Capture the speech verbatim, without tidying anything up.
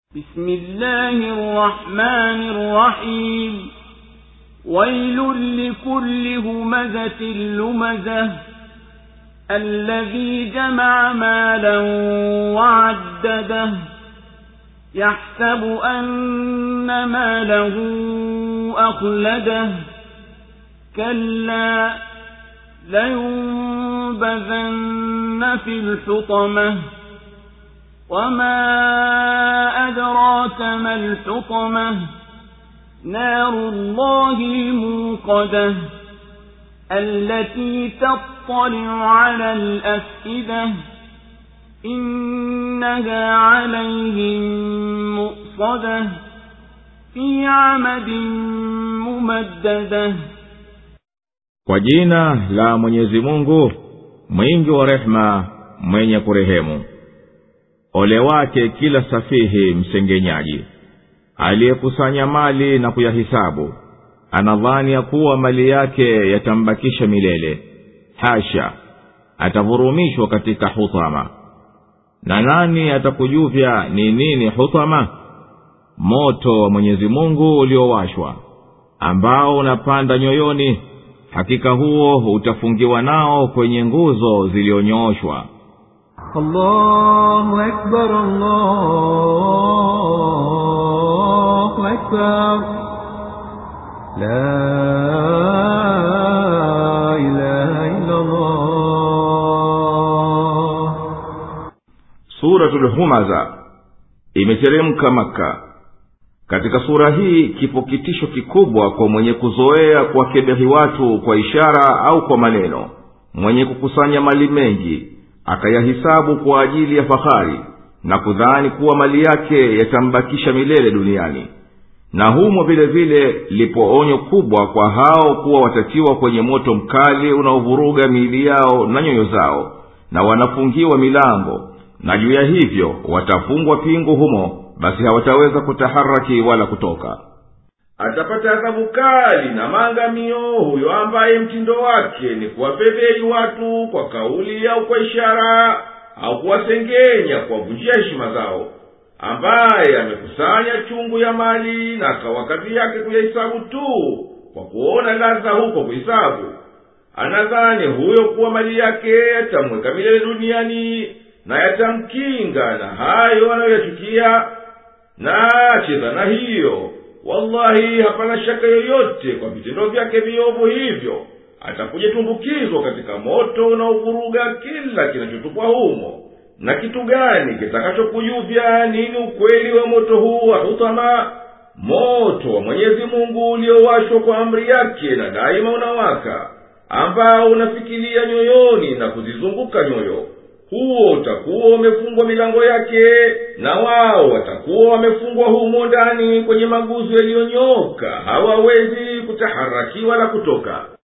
بسم الله الرحمن الرحيم ويل لكل همزة لمزة الذي جمع مالا وعدده يحسب أن ماله أخلده كلا لينبذن في الحطمة وما أدراك ما الحطمة نار الله الموقدة التي تطلع على الأفئدة إنها عليهم مؤصدة في عمد ممددة. Kwa jina la Mwenyezi Mungu mwingi wa rehema mwenye kurehemu. Ole wake kila safihi msengenyaji aliyekusanya mali na kuyahisabu, anadhani ya kuwa mali yake yatambakisha milele. Hasha, atavurumishwa katika hutama. Na nani atakujuvya ni nini hutama? Moto wa Mwenyezi Mungu uliowashwa, ambao unapanda nyoyoni. Hakika huo utafungiwa nao kwenye nguzo zilizonyooshwa. Allahu Akbar, Allahu Akbar, la ilaha illa Allah. Suratul Humaza imeteremka Makka. Katika sura hii kipo kitisho kikubwa kwa mwenye kuzoea kuwakebehi watu kwa ishara au kwa maneno, mwenye kukusanya mali mengi akayahisabu kwa ajili ya fahari na kudhani kuwa mali yake yatambakisha milele duniani. Na humo vile vile lipo onyo kubwa kwa hao kuwa watatiwa kwenye moto mkali unaovuruga miili yao na nyoyo zao, na wanafungiwa milango, na juu ya hivyo watafungwa pingu humo, basi hawataweza kutaharaki wala kutoka. Atapata adhabu kali na maangamio huyo ambaye mtindo wake ni kuwafedheli watu kwa kauli au kwa ishara, au kuwasengenya kwa kuvunjia heshima zao, ambaye amekusanya chungu ya mali na kawakati yake kuyahisabu tu kwa kuona ladha huko kuhisabu. Anadhani huyo kuwa mali yake yatamweka milele duniani na yatamkinga na hayo anayoyachukia. Na cheza na hiyo, wallahi hapana shaka yoyote kwa vitendo vyake viovu hivyo atakuja tumbukizwa katika moto unaovuruga kila kinachotupwa humo. Na kitu gani kitakachokujuvya nini ukweli wa moto huu wa hutama? Moto wa Mwenyezi Mungu uliowashwa kwa amri yake na daima unawaka, ambao unafikiria nyoyoni na kuzizunguka nyoyo. Huo utakuwa umefungwa milango yake, na wao watakuwa wamefungwa humo ndani kwenye maguzu yaliyonyoka, hawawezi kutaharaki wala kutoka.